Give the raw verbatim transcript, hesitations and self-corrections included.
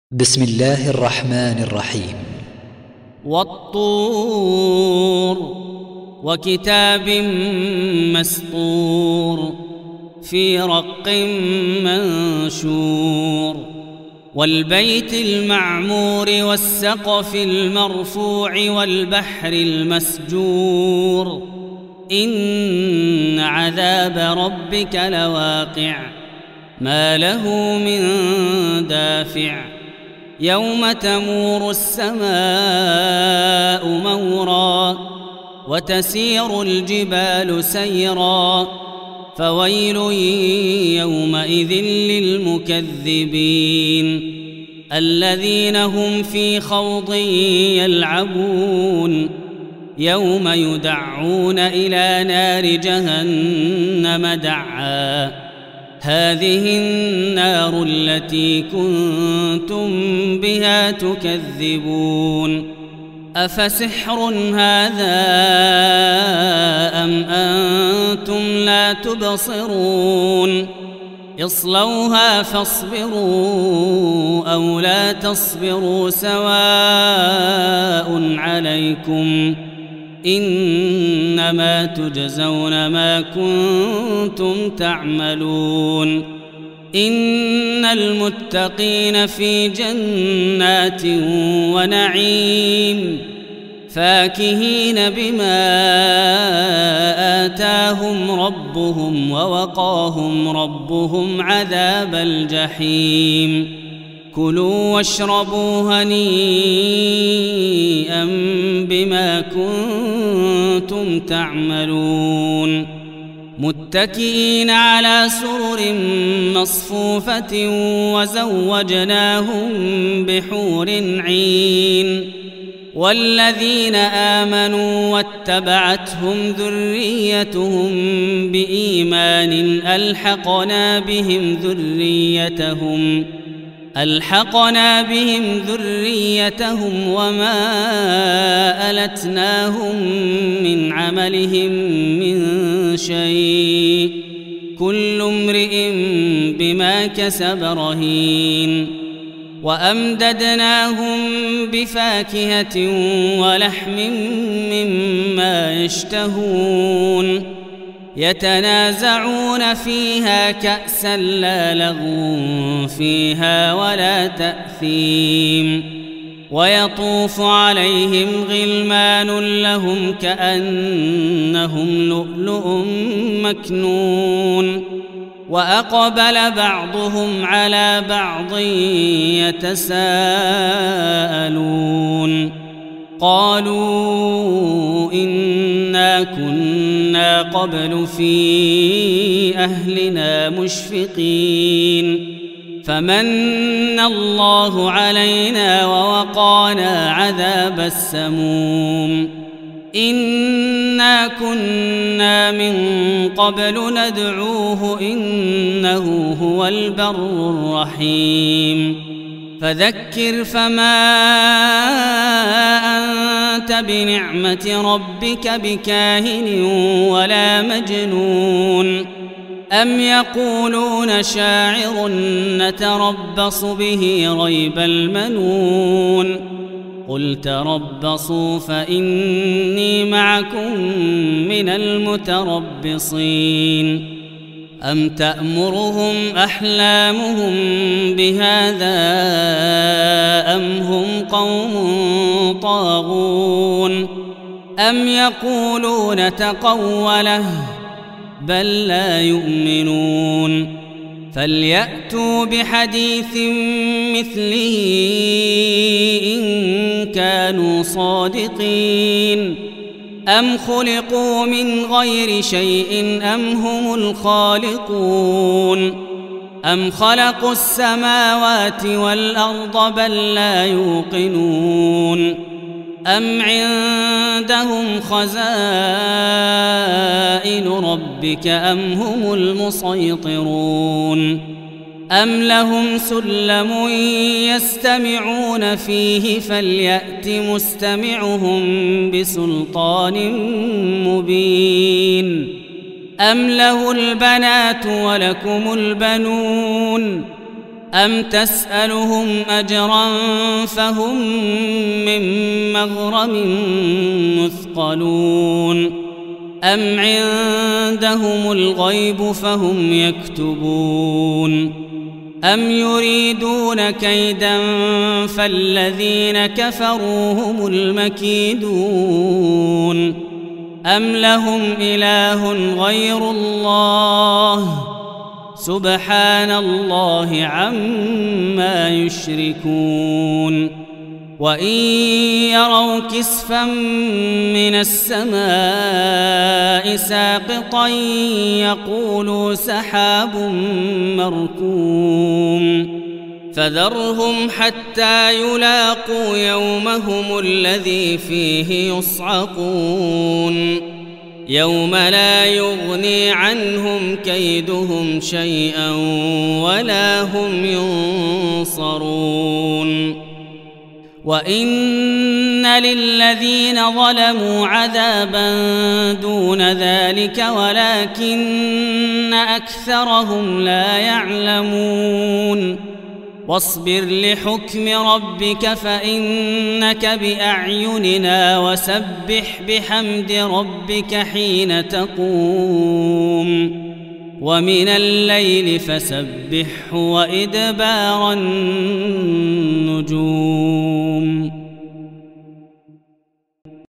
بسم الله الرحمن الرحيم. والطور وكتاب مسطور في رق منشور والبيت المعمور والسقف المرفوع والبحر المسجور إن عذاب ربك لواقع ما له من دافع يوم تمور السماء مورا وتسير الجبال سيرا فويل يومئذ للمكذبين الذين هم في خوض يلعبون يوم يدعون إلى نار جهنم دعا هذه النار التي كنتم بها تكذبون أفسحر هذا أم أنتم لا تبصرون اصلوها فاصبروا أو لا تصبروا سواء عليكم إنما تجزون ما كنتم تعملون إن المتقين في جنات ونعيم فاكهين بما آتاهم ربهم ووقاهم ربهم عذاب الجحيم كلوا واشربوا هنيئا بما كنتم تعملون متكئين على سرر مصفوفة وزوجناهم بحور عين والذين آمنوا واتبعتهم ذريتهم بإيمان ألحقنا بهم ذريتهم ألحقنا بهم ذريتهم وما ألتناهم من عملهم من شيء كل امرئ بما كسب رهين وأمددناهم بفاكهة ولحم مما يشتهون يتنازعون فيها كأسا لا لغو فيها ولا تأثيم ويطوف عليهم غلمان لهم كأنهم لؤلؤ مكنون وأقبل بعضهم على بعض يتساءلون قالوا إنا كنا قبل في أهلنا مشفقين فمن الله علينا ووقانا عذاب السموم إنا كنا من قبل ندعوه إنه هو البر الرحيم فذكر فما أنت بنعمة ربك بكاهن ولا مجنون أم يقولون شاعر نتربص به ريب المنون قل تربصوا فإني معكم من المتربصين أم تأمرهم أحلامهم بهذا أم هم قوم طاغون أم يقولون تقوله بل لا يؤمنون فليأتوا بحديث مثله إن كانوا صادقين أم خلقوا من غير شيء أم هم الخالقون أم خلقوا السماوات والأرض بل لا يوقنون أم عندهم خزائن ربك أم هم المسيطرون أم لهم سلم يستمعون فيه فليأت مستمعهم بسلطان مبين أم له البنات ولكم البنون أم تسألهم أجرا فهم من مغرم مثقلون أم عندهم الغيب فهم يكتبون أم يريدون كيدا فالذين كفروا هم المكيدون أم لهم إله غير الله سبحان الله عما يشركون وإن يروا كسفا من السماء ساقطا يقولوا سحاب مركوم فذرهم حتى يلاقوا يومهم الذي فيه يصعقون يوم لا يغني عنهم كيدهم شيئا ولا هم ينصرون وإن للذين ظلموا عذابا دون ذلك ولكن أكثرهم لا يعلمون واصبر لحكم ربك فإنك بأعيننا وسبح بحمد ربك حين تقوم ومن الليل فسبحه وإدبار النجوم